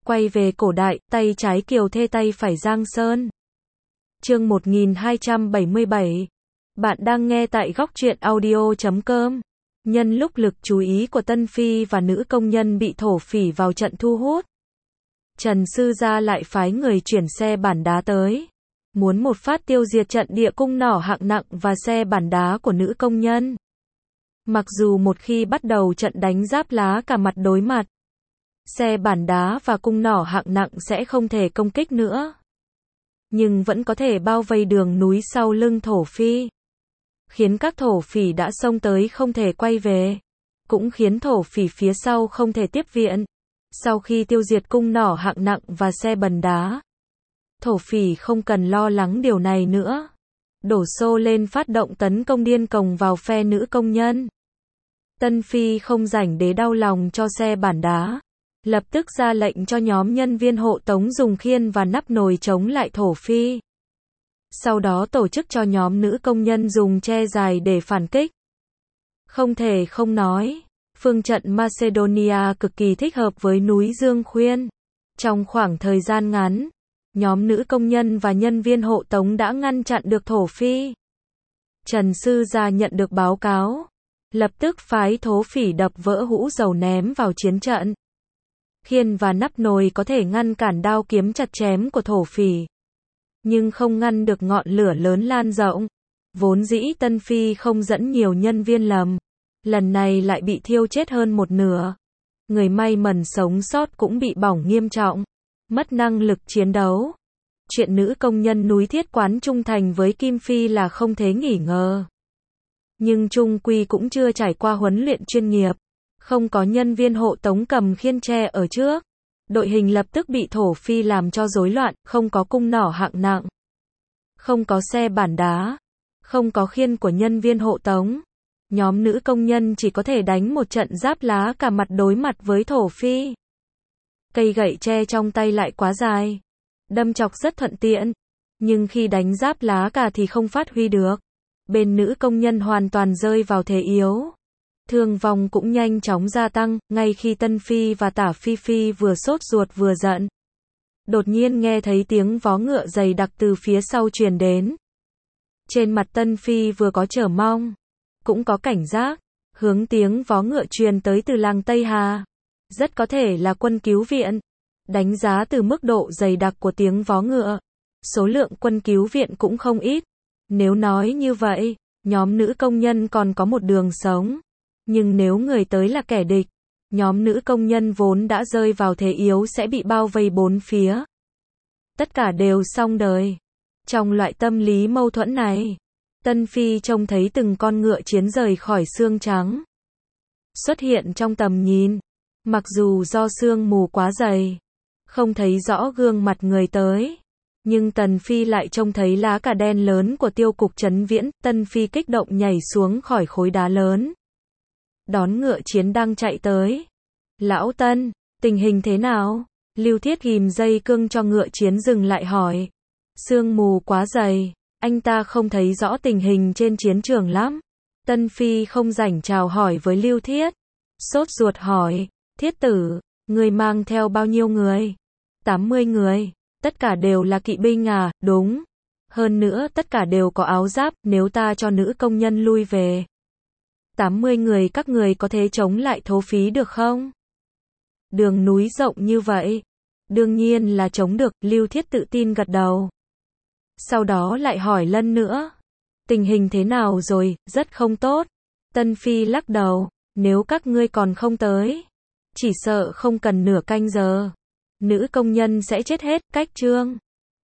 Quay về cổ đại, tay trái Kiều Thê tay phải Giang Sơn. Chương 1277. Bạn đang nghe tại góc truyện audio.com. Nhân lúc lực chú ý của Tân Phi và nữ công nhân bị thổ phỉ vào trận thu hút, Trần Sư Gia lại phái người chuyển xe bản đá tới, muốn một phát tiêu diệt trận địa cung nỏ hạng nặng và xe bản đá của nữ công nhân. Mặc dù một khi bắt đầu trận đánh giáp lá cả mặt đối mặt, xe bản đá và cung nỏ hạng nặng sẽ không thể công kích nữa, nhưng vẫn có thể bao vây đường núi sau lưng thổ phi, khiến các thổ phỉ đã xông tới không thể quay về, cũng khiến thổ phỉ phía sau không thể tiếp viện. Sau khi tiêu diệt cung nỏ hạng nặng và xe bần đá, thổ phỉ không cần lo lắng điều này nữa, đổ xô lên phát động tấn công điên cuồng vào phe nữ công nhân. Tân Phi không rảnh để đau lòng cho xe bản đá, lập tức ra lệnh cho nhóm nhân viên hộ tống dùng khiên và nắp nồi chống lại thổ phi. Sau đó tổ chức cho nhóm nữ công nhân dùng tre dài để phản kích. Không thể không nói, phương trận Macedonia cực kỳ thích hợp với núi Dương Khuyên. Trong khoảng thời gian ngắn, nhóm nữ công nhân và nhân viên hộ tống đã ngăn chặn được thổ phi. Trần Sư Gia nhận được báo cáo, lập tức phái thổ phỉ đập vỡ hũ dầu ném vào chiến trận. Khiên và nắp nồi có thể ngăn cản đao kiếm chặt chém của thổ phỉ, nhưng không ngăn được ngọn lửa lớn lan rộng. Vốn dĩ Tân Phi không dẫn nhiều nhân viên lầm, lần này lại bị thiêu chết hơn một nửa. Người may mắn sống sót cũng bị bỏng nghiêm trọng, mất năng lực chiến đấu. Chuyện nữ công nhân núi Thiết Quán trung thành với Kim Phi là không thể nghi ngờ, nhưng chung quy cũng chưa trải qua huấn luyện chuyên nghiệp, không có nhân viên hộ tống cầm khiên tre ở trước. Đội hình lập tức bị thổ phi làm cho rối loạn, không có cung nỏ hạng nặng, không có xe bản đá, không có khiên của nhân viên hộ tống. Nhóm nữ công nhân chỉ có thể đánh một trận giáp lá cả mặt đối mặt với thổ phi. Cây gậy tre trong tay lại quá dài, đâm chọc rất thuận tiện, nhưng khi đánh giáp lá cả thì không phát huy được. Bên nữ công nhân hoàn toàn rơi vào thế yếu. Thương vong cũng nhanh chóng gia tăng, ngay khi Tân Phi và Tả Phi Phi vừa sốt ruột vừa giận. Đột nhiên nghe thấy tiếng vó ngựa dày đặc từ phía sau truyền đến. Trên mặt Tân Phi vừa có chờ mong, cũng có cảnh giác, hướng tiếng vó ngựa truyền tới từ làng Tây Hà. Rất có thể là quân cứu viện. Đánh giá từ mức độ dày đặc của tiếng vó ngựa, số lượng quân cứu viện cũng không ít. Nếu nói như vậy, nhóm nữ công nhân còn có một đường sống. Nhưng nếu người tới là kẻ địch, nhóm nữ công nhân vốn đã rơi vào thế yếu sẽ bị bao vây bốn phía. Tất cả đều xong đời. Trong loại tâm lý mâu thuẫn này, Tân Phi trông thấy từng con ngựa chiến rời khỏi xương trắng, xuất hiện trong tầm nhìn. Mặc dù do sương mù quá dày, không thấy rõ gương mặt người tới, nhưng Tần Phi lại trông thấy lá cà đen lớn của Tiêu Cục Trấn Viễn. Tân Phi kích động nhảy xuống khỏi khối đá lớn, đón ngựa chiến đang chạy tới. Lão Tân, tình hình thế nào? Lưu Thiết ghìm dây cương cho ngựa chiến dừng lại hỏi. Sương mù quá dày, anh ta không thấy rõ tình hình trên chiến trường lắm. Tân Phi không rảnh chào hỏi với Lưu Thiết, sốt ruột hỏi. Thiết tử, người mang theo bao nhiêu người? 80 người, tất cả đều là kỵ binh à? Đúng. Hơn nữa tất cả đều có áo giáp, nếu ta cho nữ công nhân lui về, 80 người các người có thể chống lại thổ phỉ được không? Đường núi rộng như vậy, đương nhiên là chống được. Lưu Thiết tự tin gật đầu. Sau đó lại hỏi lần nữa. Tình hình thế nào rồi? Rất không tốt. Tân Phi lắc đầu. Nếu các ngươi còn không tới, chỉ sợ không cần nửa canh giờ, nữ công nhân sẽ chết hết. Cách chương